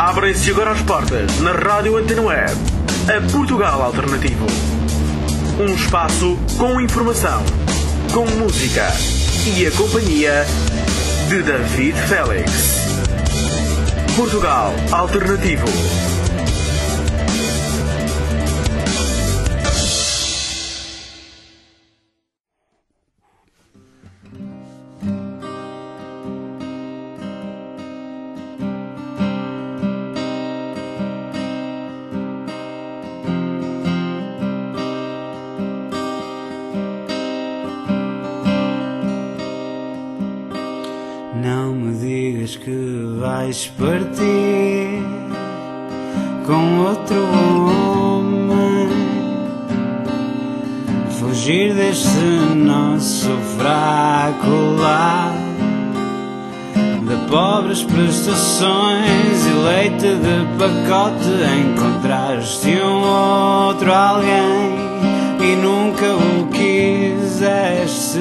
Abrem-se agora as portas na Rádio Antena Web, a Portugal Alternativo. Um espaço com informação, com música e a companhia de David Félix. Portugal Alternativo. Não me digas que vais partir com outro homem, fugir deste nosso fraco lar, de pobres prestações e leite de pacote. Encontraste outro alguém e nunca o quiseste.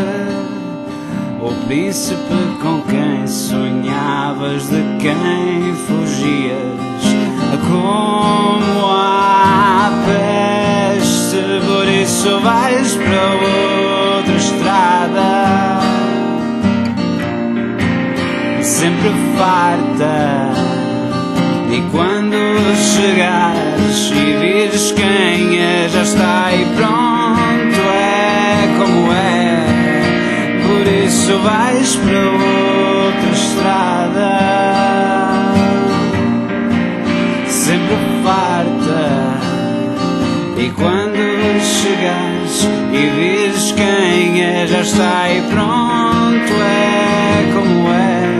O príncipe com quem sonhavas, de quem fugias como a peste. Por isso vais para outra estrada, sempre farta. E quando chegares e vires quem é, já está aí pronto, é como é. Por isso vais para outra estrada, sempre farta. E quando chegares e vires quem é, já está aí pronto, é como é.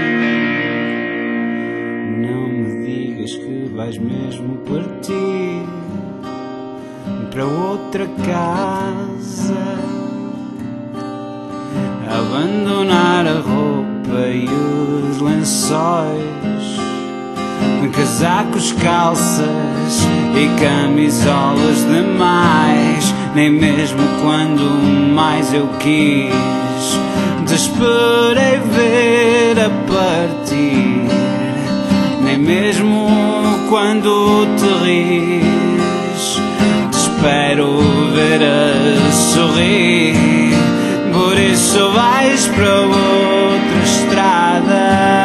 Não me digas que vais mesmo partir para outra casa, abandonar a roupa e os lençóis, casacos, calças e camisolas demais. Nem mesmo quando mais eu quis te esperei ver a partir. Nem mesmo quando te ris te espero ver a sorrir. Por isso vais para outra estrada,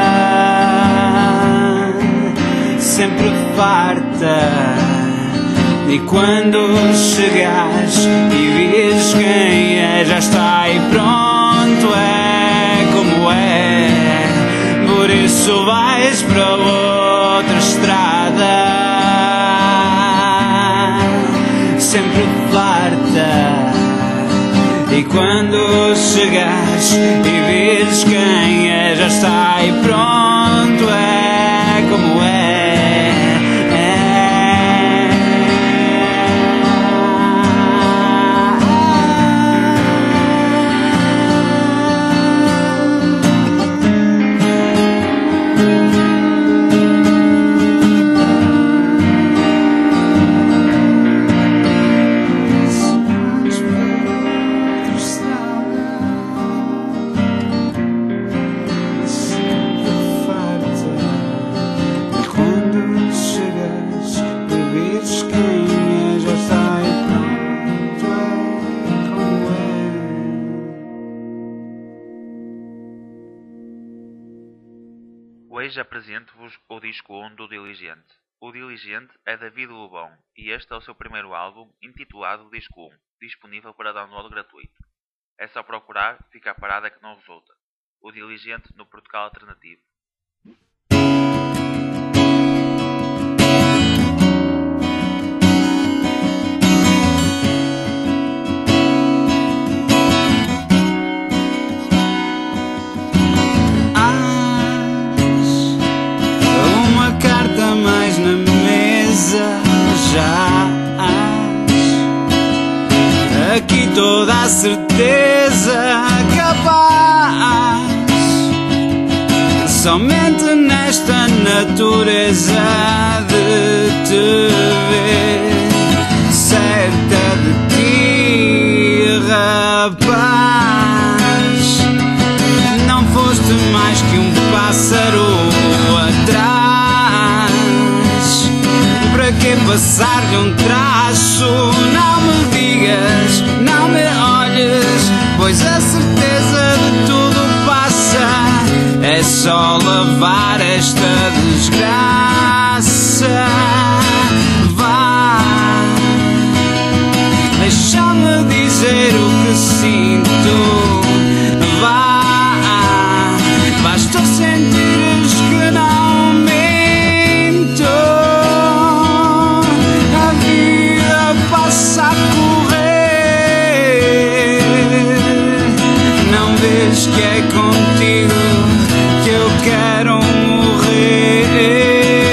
sempre farta. E quando chegares e vires quem é, já está aí pronto, é como é. Por isso vais para outra estrada, sempre farta. E quando chegares e vires quem é, já está aí pronto, é como é. Hoje apresento-vos o disco 1 do Diligente. O Diligente é David Lobão e este é o seu primeiro álbum, intitulado Disco 1, disponível para download gratuito. É só procurar, fica a parada que não resulta. O Diligente no Portugal Alternativo. Mais na mesa já aqui toda a certeza capaz, somente nesta natureza de te ver, certa de ti, rapaz. Não foste mais que um pássaro atrás. passar-lhe um traço. Não me digas, não me olhes, pois a certeza de tudo passa. É só lavar esta desgraça. Vá, deixa-me dizer o que sinto. Vá, basta sentires que não minto. A vida passa a correr. Não vês que é contigo que eu quero morrer.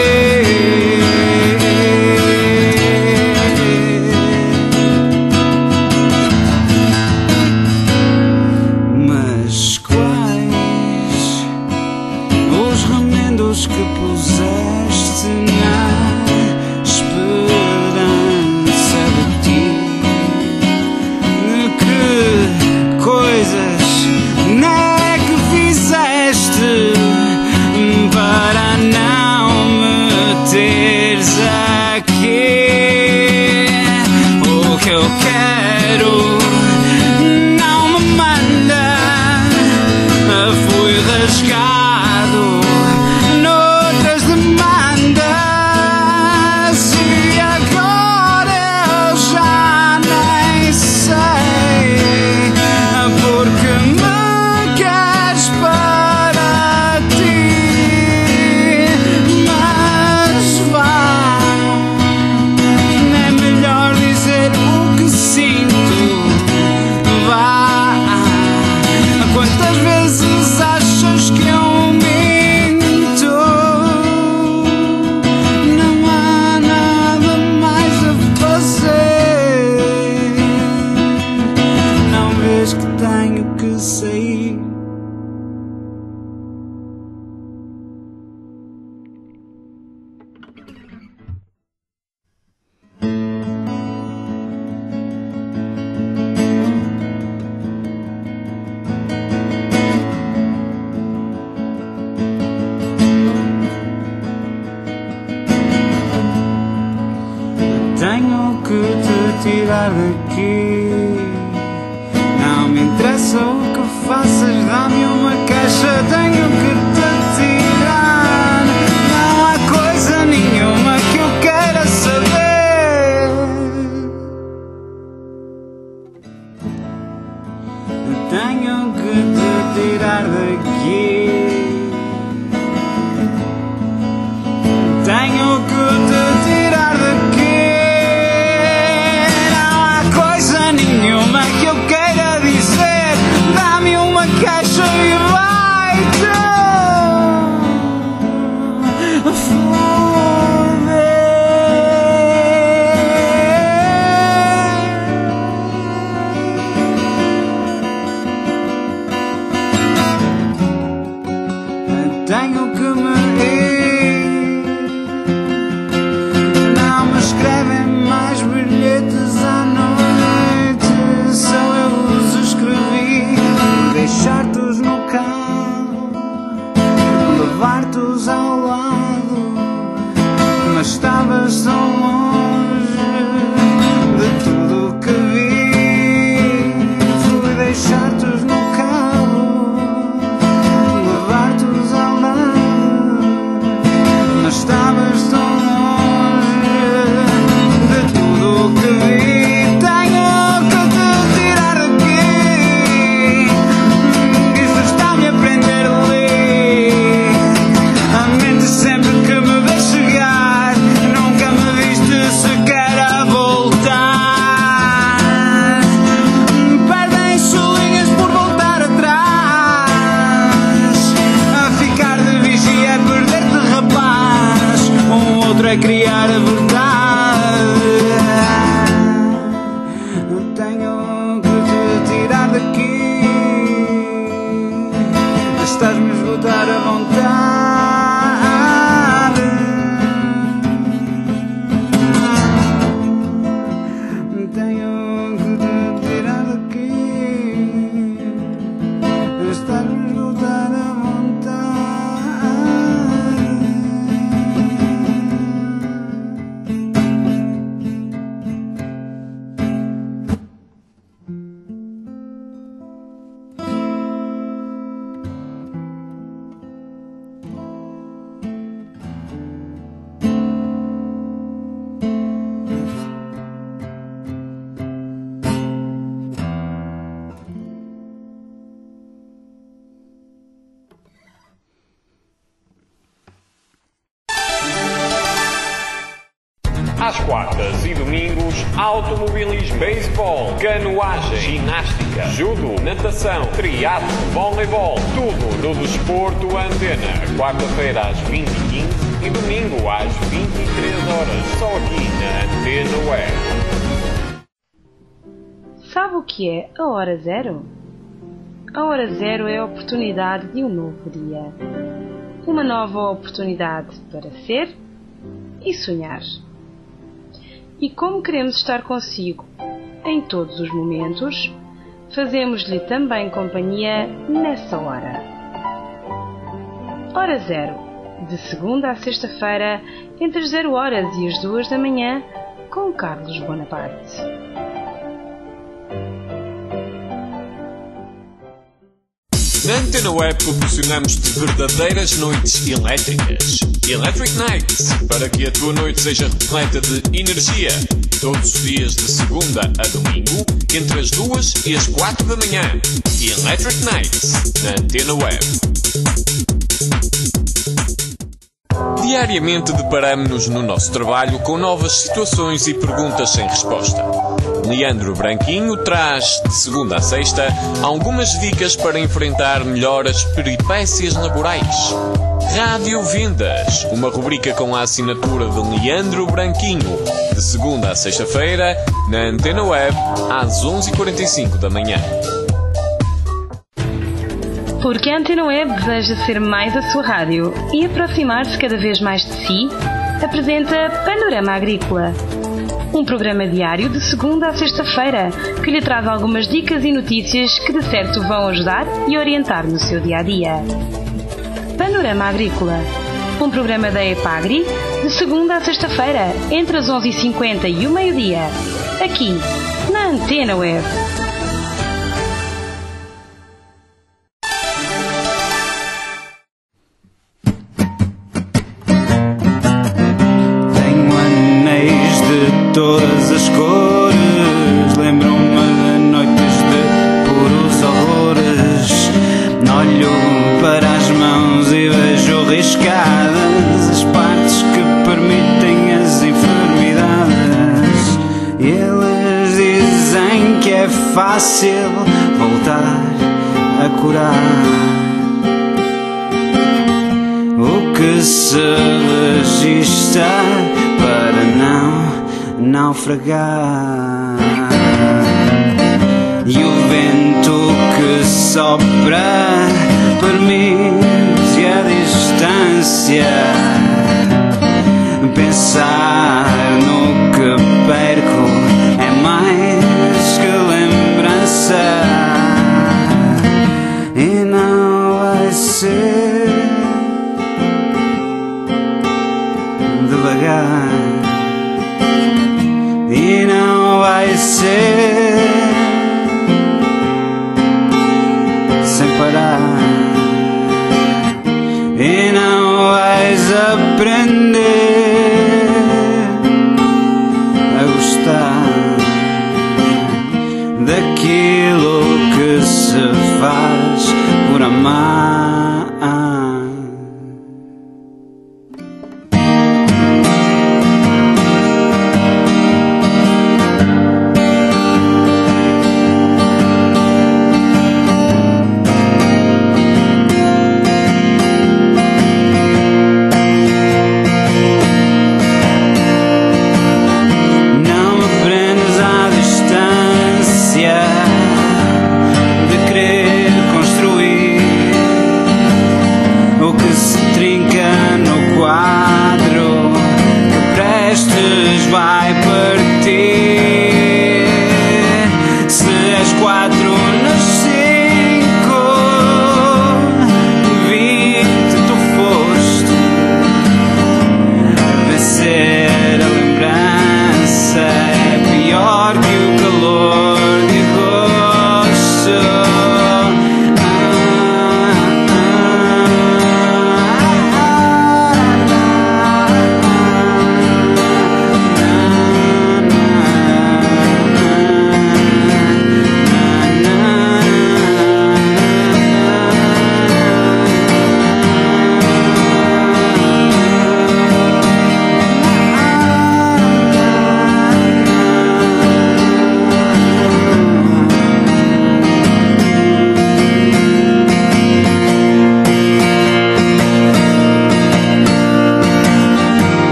Mas quais os remendos que puseste na esperança de ti? Que coisas é que fizeste para não me teres aqui? O que eu quero não me manda. Fui rasgado noutras demandas e agora eu já nem sei porque me queres para ti. Mas vá, não é melhor dizer o que sinto. Vá, quantas vezes achas que eu minto? Não há nada mais a fazer. Não vês que tenho que sair? Tenho que te tirar daqui. Não me interessa o que faças, dá-me uma caixa. Tenho que te tirar. Não há coisa nenhuma que eu queira saber. Tenho que te tirar daqui. Tenho que te tirar daqui. Nenhuma que eu queira dizer. Dá-me uma caixa e vai-te foder. Tenho que me ir. Não me escrevem mais bilhetes à noite. Só eu os escrevi. Deixar-te-os no carro, levar-te-os ao lado. Mas estavas tão longe de tudo o que vi. Fui deixar-te-os no carro, levar-te-os ao lado. Mas estavas tão longe de tudo o que vi. É criar a verdade. Tenho que te tirar daqui. Estás-me a esgotar a vontade. Tenho que te tirar daqui. Estás-me a esgotar a vontade. Às quartas e domingos, automobilismo, beisebol, canoagem, ginástica, judo, natação, triatlo, voleibol, tudo no Desporto Antena. Quarta-feira às 20h15 e domingo às 23h, só aqui na Antena Web. Sabe o que é a Hora Zero? A Hora Zero é a oportunidade de um novo dia. Uma nova oportunidade para ser e sonhar. E como queremos estar consigo em todos os momentos, fazemos-lhe também companhia nessa hora. Hora Zero, de segunda a sexta-feira, entre as 0h e as 2 da manhã, com Carlos Bonaparte. Na Antena Web proporcionamos-te verdadeiras noites elétricas. Electric Nights, para que a tua noite seja repleta de energia. Todos os dias de segunda a domingo, entre as 2 e as 4 da manhã. Electric Nights, na Antena Web. Diariamente deparamos-nos no nosso trabalho com novas situações e perguntas sem resposta. Leandro Branquinho traz, de segunda a sexta, algumas dicas para enfrentar melhor as peripécias laborais. Rádio Vendas, uma rubrica com a assinatura de Leandro Branquinho, de segunda a sexta-feira, na Antena Web, às 11h45 da manhã. Porque a Antena Web deseja ser mais a sua rádio e aproximar-se cada vez mais de si, apresenta Panorama Agrícola. Um programa diário de segunda a sexta-feira que lhe traz algumas dicas e notícias que de certo vão ajudar e orientar no seu dia-a-dia. Panorama Agrícola. Um programa da EPAGRI de segunda a sexta-feira entre as 11h50 e o meio-dia. Aqui, na Antena Web. Todas as cores lembram-me de noites de puros horrores. Olho para as mãos e vejo riscadas as partes que permitem as enfermidades. E eles dizem que é fácil voltar a curar o que se registra para não naufragar. E o vento que sopra permite a distância pensar no que perco é mais que lembrança. E não vai ser devagar. E não vai ser sem parar. E não vais aprender a gostar daquilo que se faz por amar.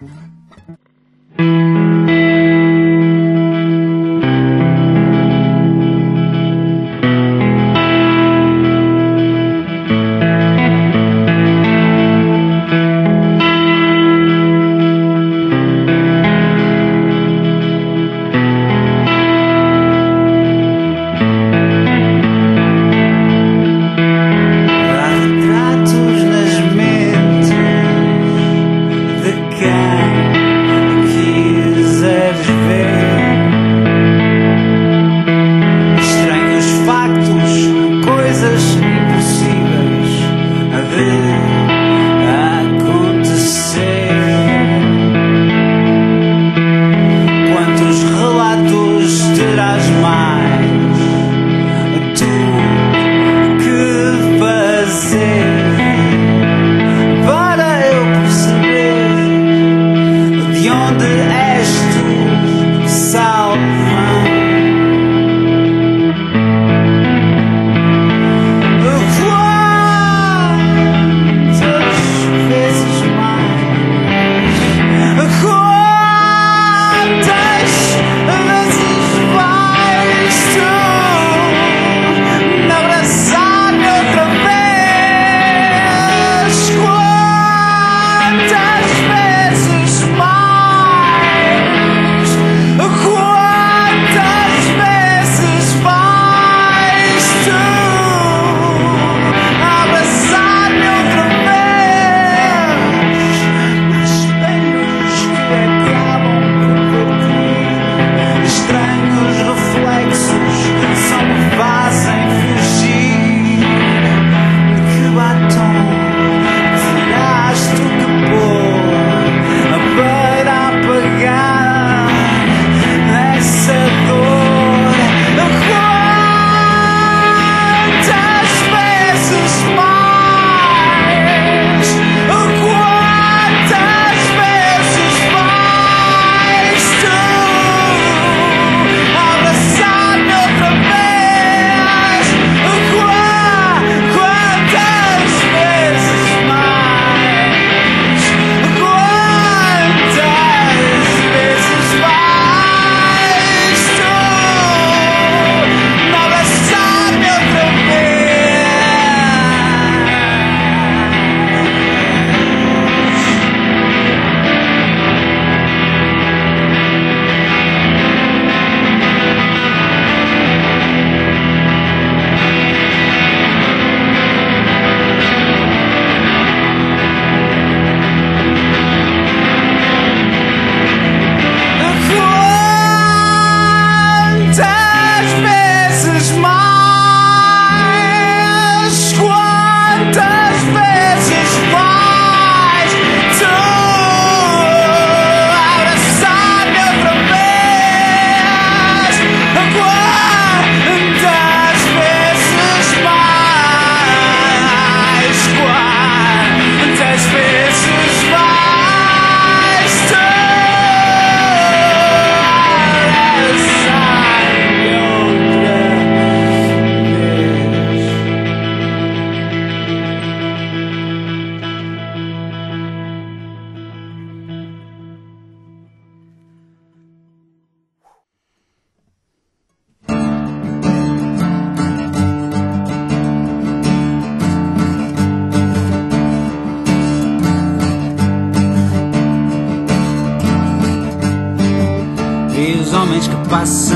E os homens que passam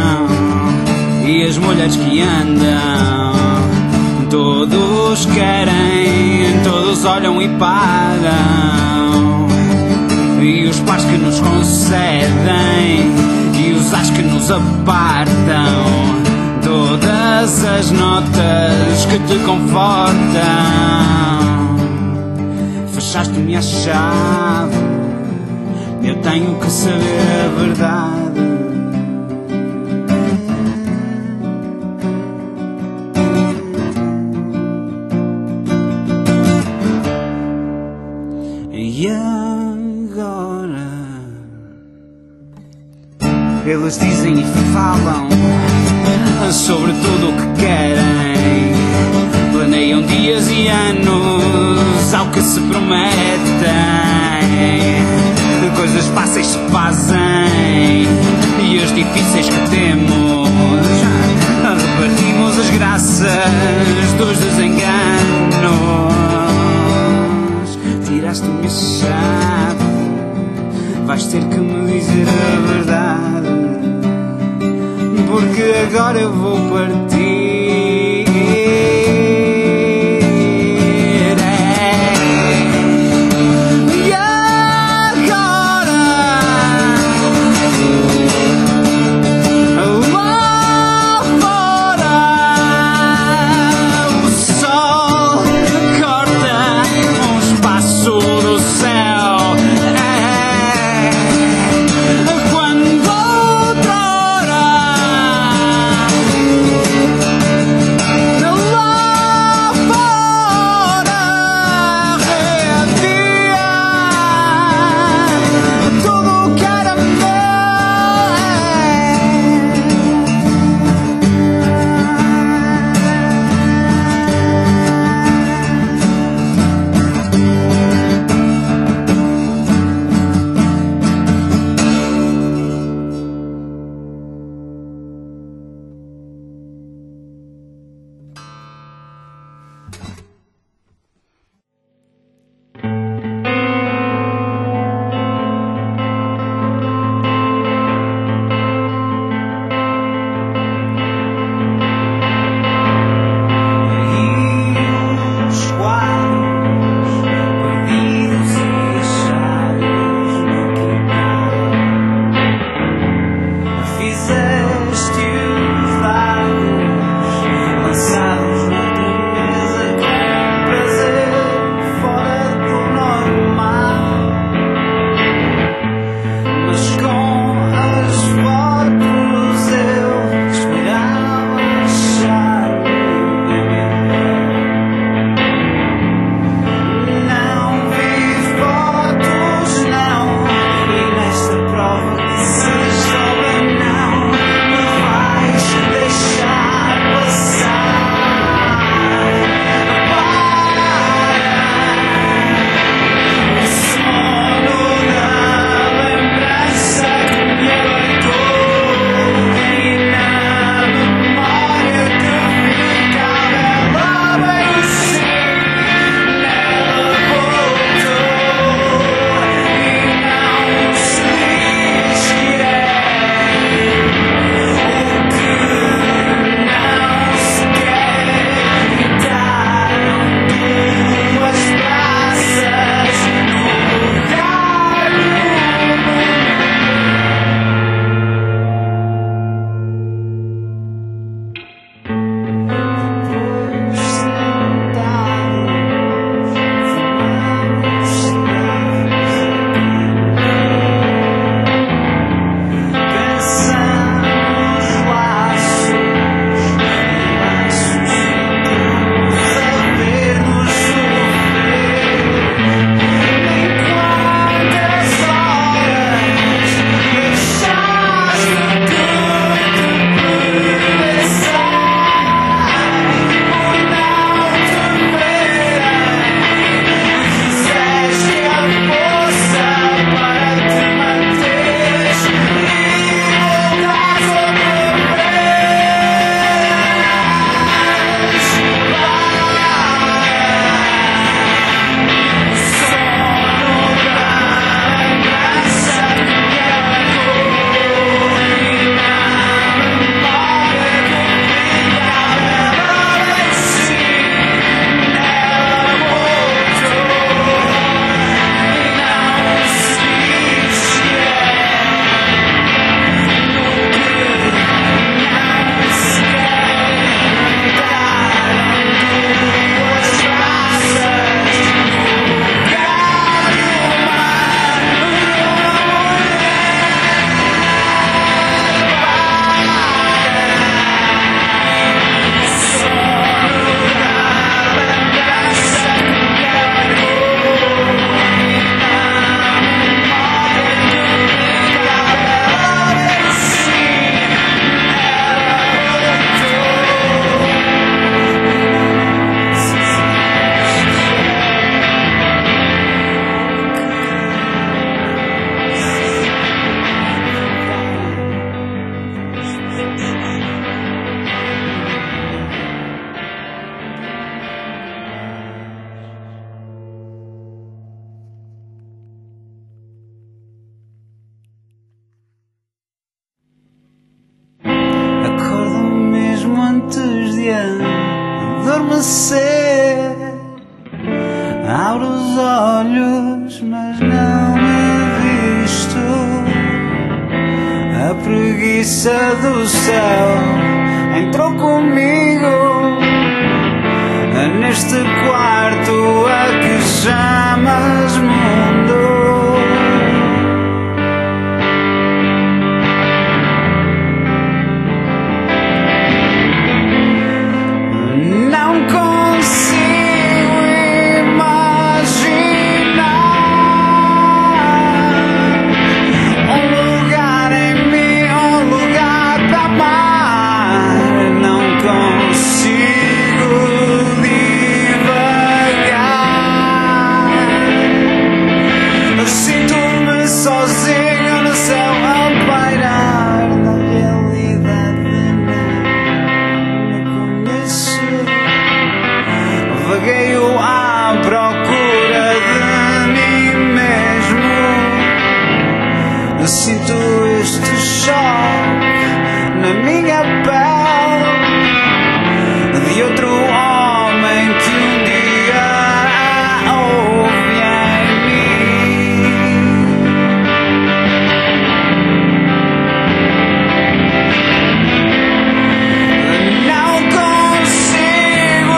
e as mulheres que andam, todos querem, todos olham e pagam. E os pares que nos concedem e os ais que nos apartam, todas as notas que te confortam. Fechaste-me a chave, eu tenho que saber a verdade. E agora eles dizem e falam sobre tudo o que querem, planeiam dias e anos ao que se prometem. fáceis se fazem e as difíceis que temos repartimos as graças dos desenganos. Tiraste-me a chave, vais ter que me dizer a verdade, porque agora eu vou partir. olhos, mas não me visto. A preguiça do céu entrou comigo neste quarto a que chamas mundo. Não consigo imaginar um lugar em mim, um lugar para amar. Não consigo divagar. Sinto-me sozinho no céu a pairar. Na realidade não me conheço. Vagueio à procura de mim mesmo. Sinto este choque na minha pele de outro homem que um dia houve em mim. Não consigo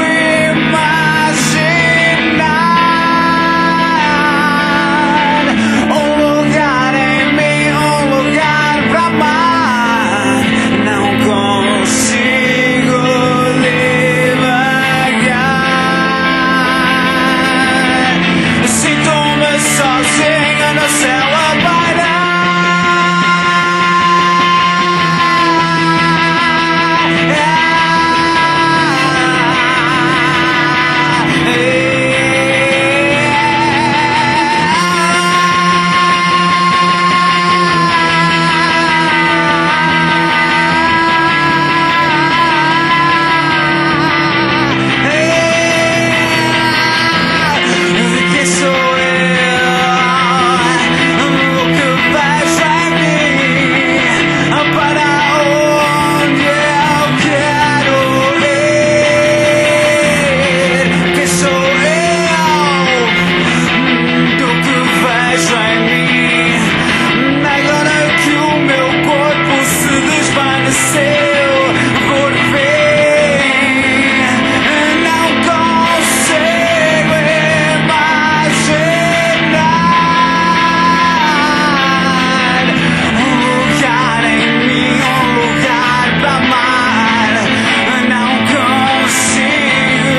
imaginar um lugar em mim, um lugar para amar. Não consigo divagar. Sinto-me sozinho no céu a pairar. Quem sou eu? O que vejo em mim? Para onde eu quero ir? Quem sou eu? Do que vejo em mim? Agora que o meu corpo se desvaneceu por fim, não consigo imaginar um lugar em mim, um lugar para amar. Não consigo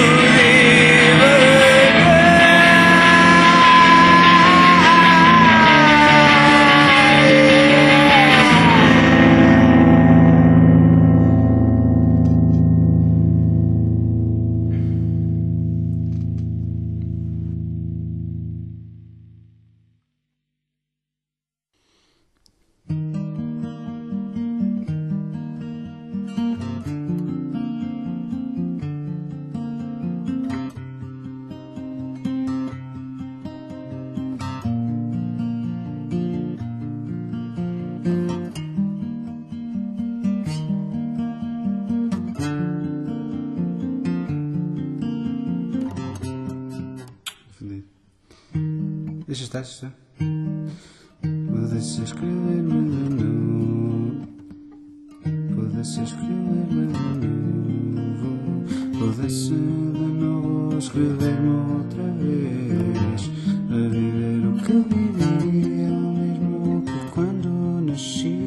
Deixa estar, deixa estar. Pode-se escrever-me de novo. Pode-se escrever-me de novo. Pode-se de novo escrever-me outra vez. A viver o que vivi, é o mesmo que quando nasci.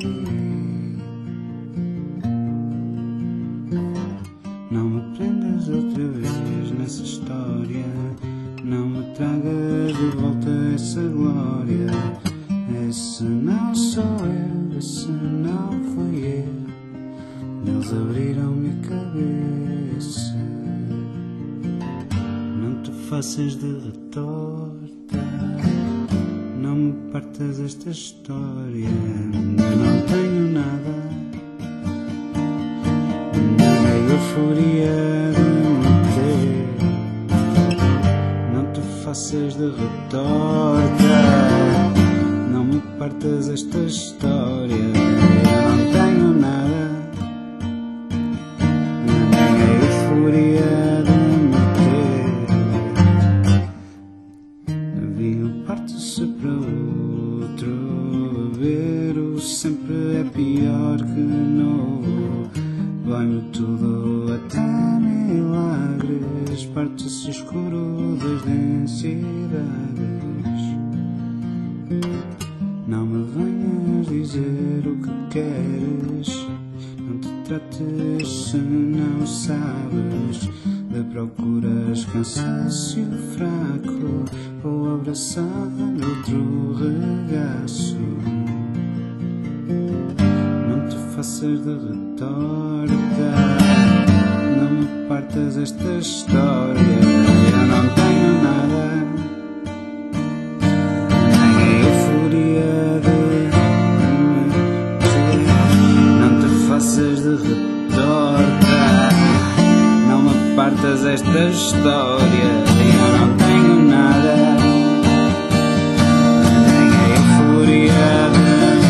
Não me prendas outra vez nessa história. Não me tragas de volta essa glória. Esse não sou eu, esse não fui eu. Eles abriram-me a cabeça. Não te faças de retorta. Não me partas esta história. Não tenho nada. Nem a euforia de me ter. Não te faças de retorta. Não me partas esta história. Eu não tenho nada. Nem a euforia de me ter. caminho parte-se para outro. Beber sempre é pior que novo. Banho tudo até milagres. Parte-se escuro das densidades. Não me venhas dizer o que queres. Não te trates se não sabes. De procuras cansaço fraco ou abraçar outro regaço. Não te faças de retorta. Não me partas esta história. Eu não tenho nada. Nem a euforia de não te faças de retorta. Não me partas esta história. Eu não tenho nada. Nem a euforia de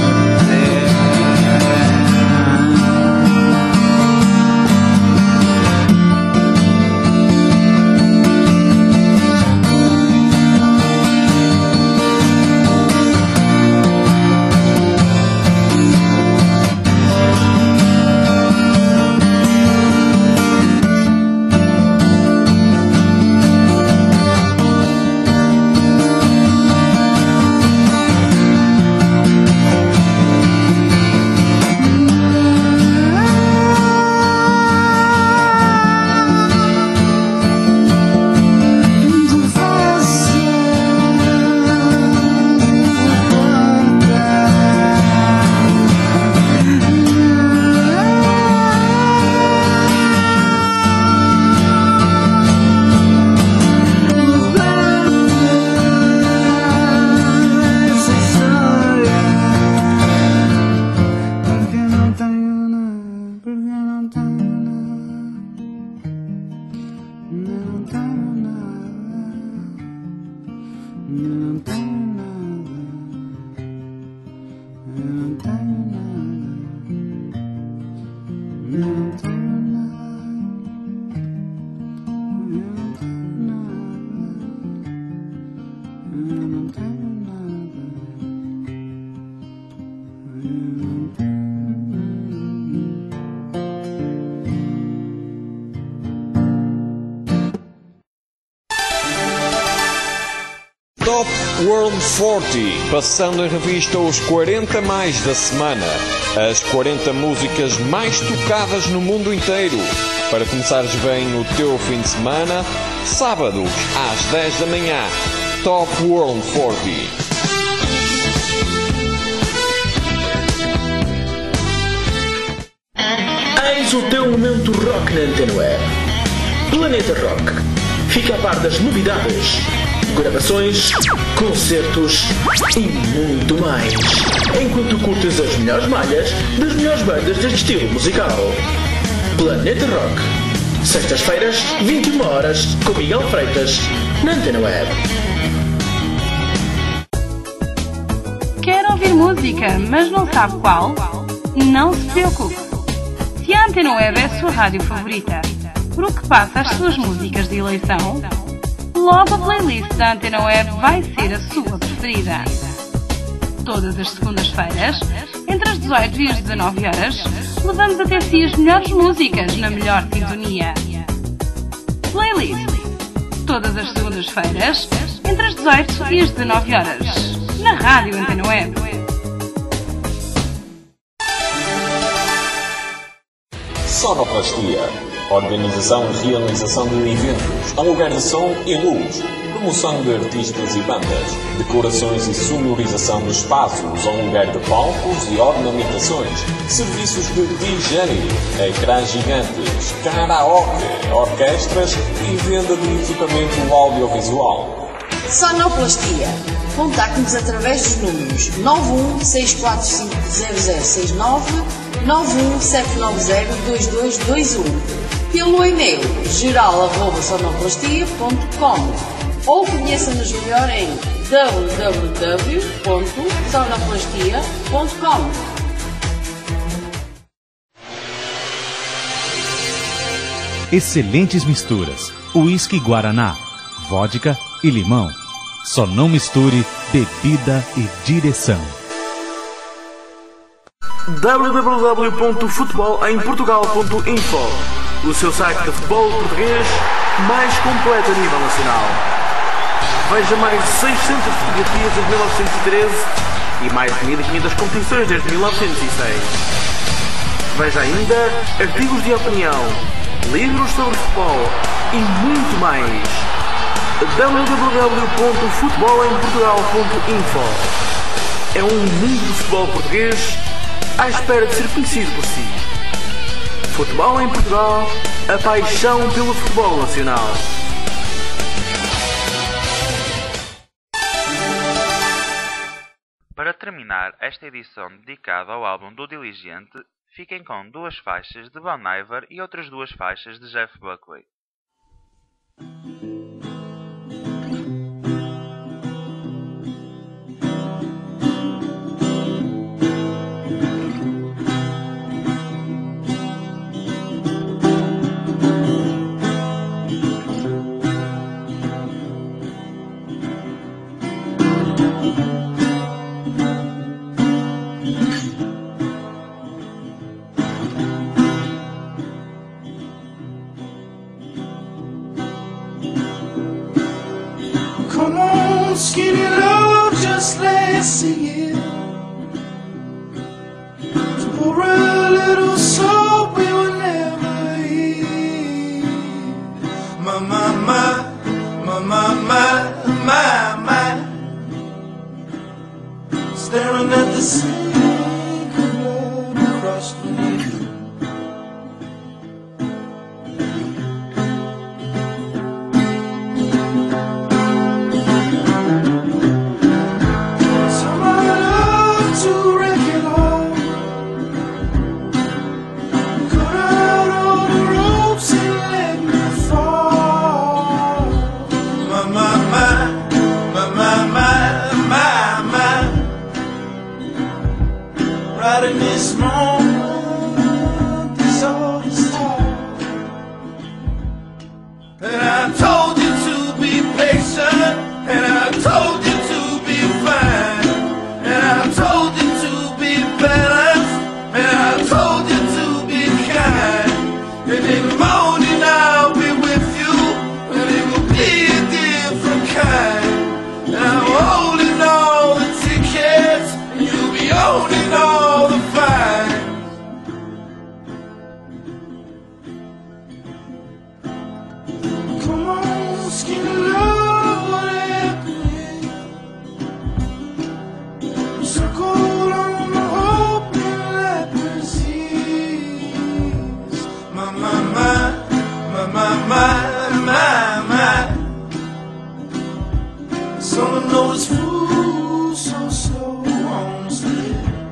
Top World 40, passando em revista os 40 mais da semana. As 40 músicas mais tocadas no mundo inteiro. Para começares bem o teu fim de semana, sábados às 10 da manhã. Top World 40. Eis o teu momento rock na Antena Web. Planeta Rock. Fica a par das novidades, gravações, concertos e muito mais. Enquanto curtes as melhores malhas das melhores bandas deste estilo musical. Planeta Rock. Sextas-feiras, 21 horas, com Miguel Freitas, na Antena Web. Quer ouvir música, mas não sabe qual? Não se preocupe. Se a Antena Web é a sua rádio favorita, por o que passa as suas músicas de eleição, logo a playlist da Antena Web vai ser a sua preferida. Todas as segundas-feiras, entre as 18 e as 19 horas, levamos até si as melhores músicas na melhor sintonia. Playlist. Todas as segundas-feiras, entre as 18 e as 19 horas, na Rádio Antena Web. Sonoplastia. Organização e realização de eventos, aluguer de som e luz, promoção de artistas e bandas, decorações e sonorização de espaços, aluguer de palcos e ornamentações, serviços de DJ, ecrãs gigantes, karaoke, orquestras e venda de equipamento audiovisual. Sonoplastia. Contacte-nos através dos números 916450069, 917902221, pelo e-mail geral@sonoplastia.com ou conheça-nos melhor em www.sonoplastia.com. Excelentes misturas: uísque guaraná, vodka e limão. Só não misture bebida e direção. www.futebolemportugal.info, o seu site de futebol português mais completo a nível nacional. Veja mais de 600 fotografias desde 1913 e mais de 1500 competições desde 1906. Veja ainda artigos de opinião, livros sobre futebol e muito mais. www.futebolemportugal.info é um mundo de futebol português à espera de ser conhecido por si. Futebol em Portugal, a paixão pelo futebol nacional. Para terminar esta edição dedicada ao álbum do Diligente, fiquem com 2 faixas de Bon Iver e outras 2 faixas de Jeff Buckley. Skinny love just last a year. To pour a little soul we were never here. My, my, my, my, my, my, my, my. Staring at the sink of blood across the knee. In this moment, this all is talk. And I told you to be patient, and I told you to be fine, and I told you to be balanced, and I told you to be kind. And in the morning I'll be with you, and it will be a different kind. And I'm holding all the tickets, and you'll be owning all the fines. Come on, skinny love, what happened? Circle on the hope that persists. My, my, my, my, my, my, my, my. Someone knows food so slow on sleep.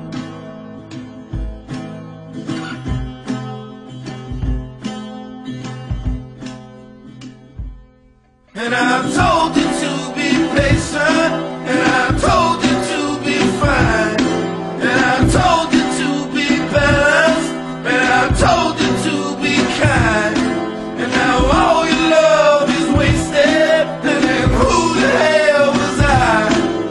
And I told you to be patient, and I told you to be fine, and I told you to be balanced, and I told you to be kind. And now all your love is wasted, and then who the hell was I?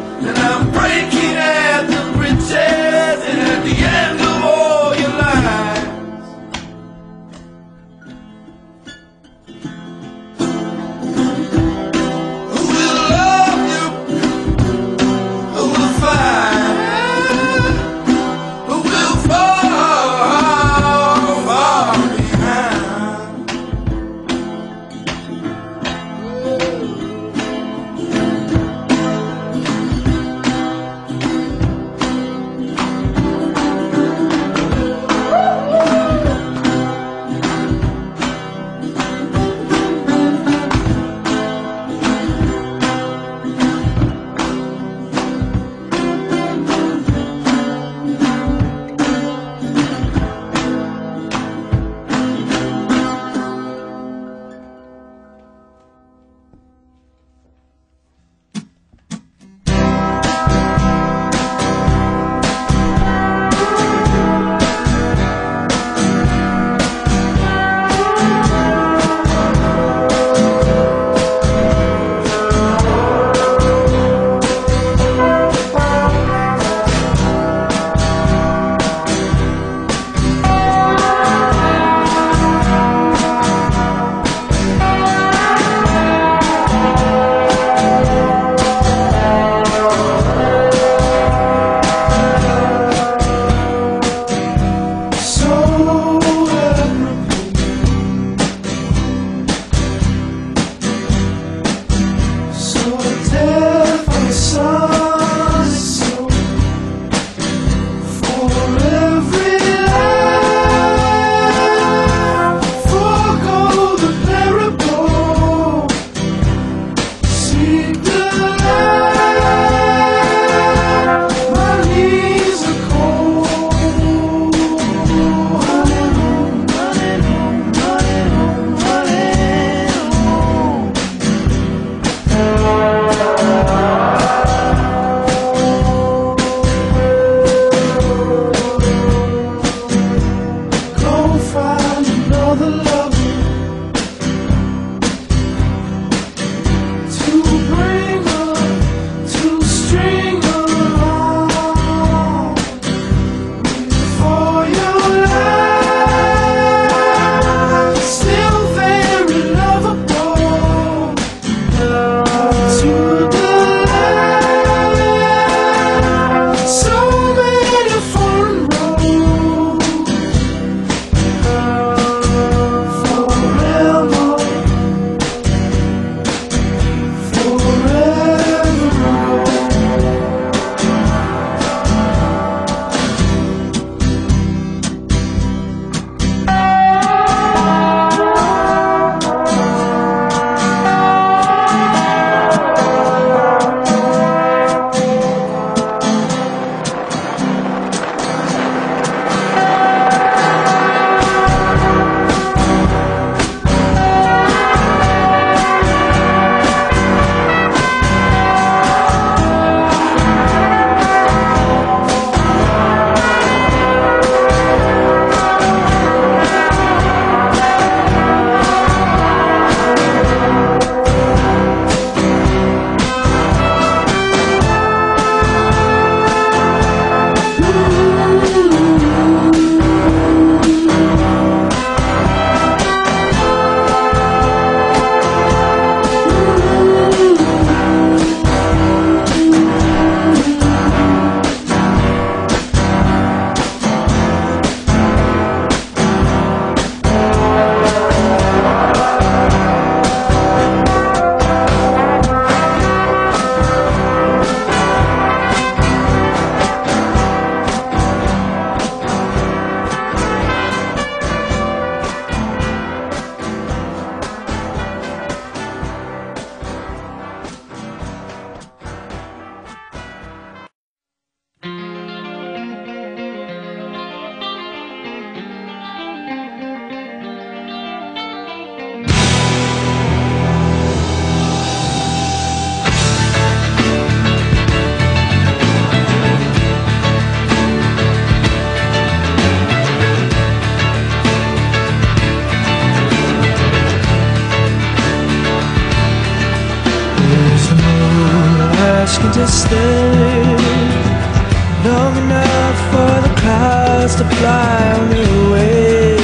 asking to stay long enough for the clouds to fly me away.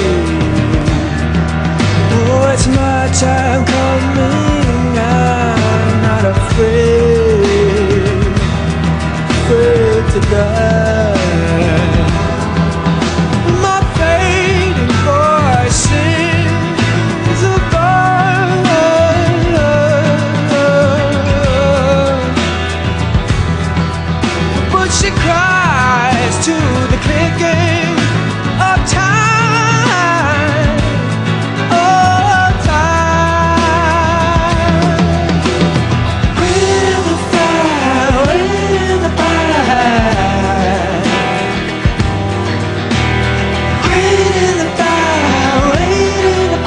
Oh, it's my time coming, I'm not afraid to die. My fading voice sings above, but she cries to the clicking of time, of time. With the fire, with the fire, wait in the fire, wait in the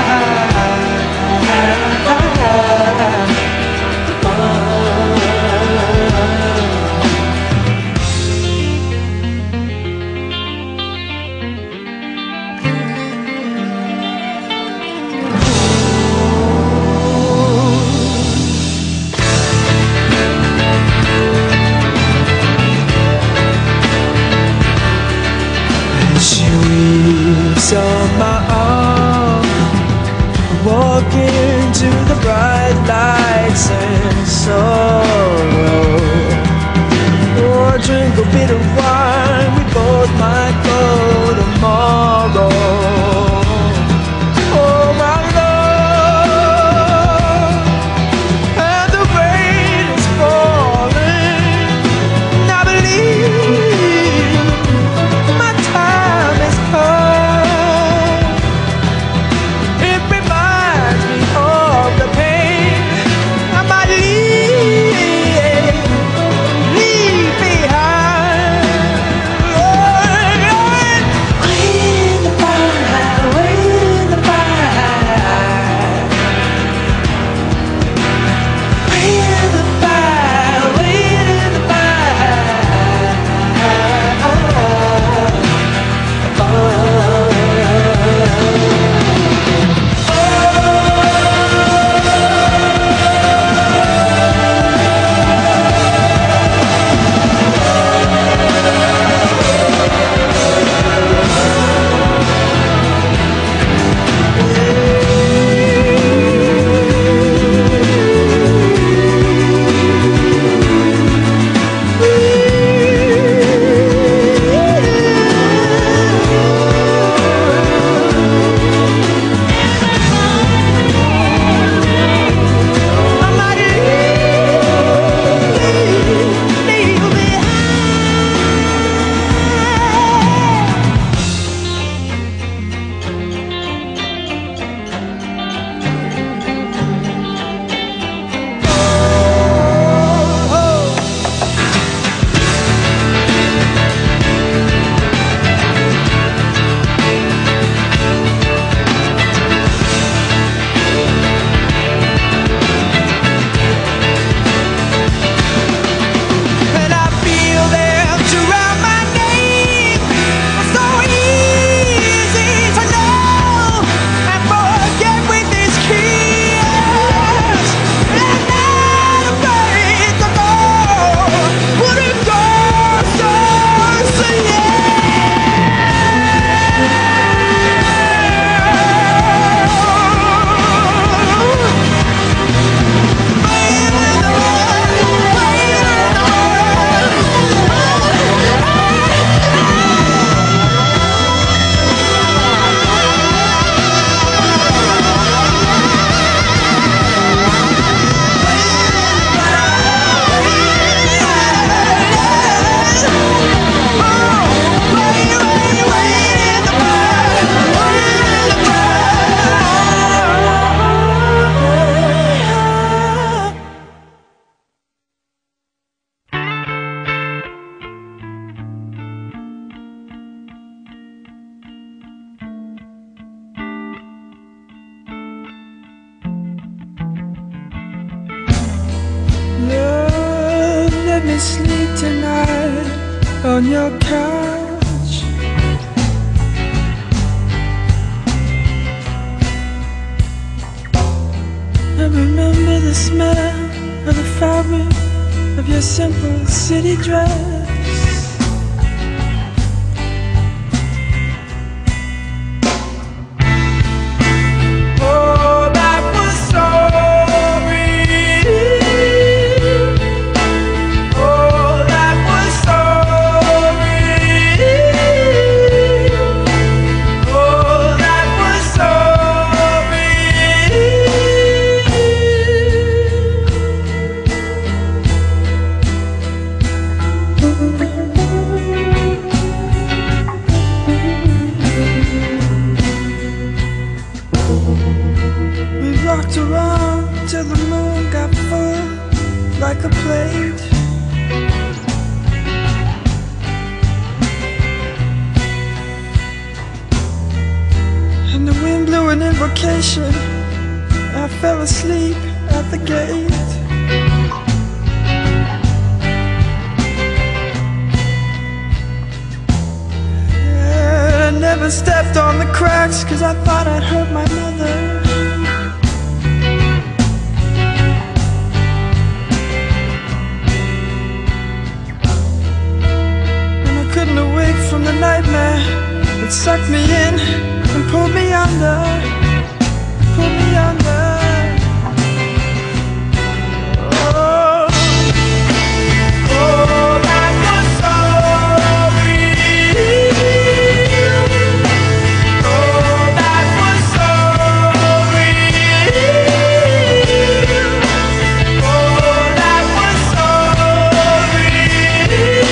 she weeps on my arm, walk into the bright lights and sorrow. Oh, drink a bit of wine, we both might go tomorrow. Oh, my love, and the rain is falling, and I believe my time has come. It reminds me of the pain I might leave behind. Wait in the fire, wait in the fire, wait in the fire, wait in the and I feel them surround my name. So easy to know and forget with these kiss, and not afraid to go. Would it go so Love, let me sleep tonight on your couch. I remember the smell of the fabric of your simple city dress. Rocked around till the moon got full like a plate. And the wind blew an invocation. I fell asleep at the gate. Yeah, I never stepped on the cracks 'cause I thought I'd hurt my mother. Couldn't awake from the nightmare. It sucked me in and pulled me under, pulled me under. Oh, oh, that was so real. Oh, that was so real. Oh, that was so real.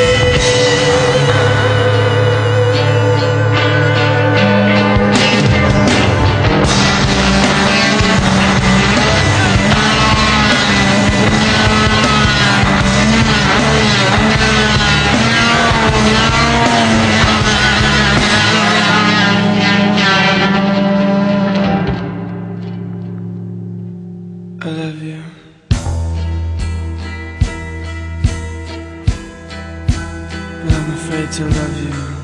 I love you. But I'm afraid to love you.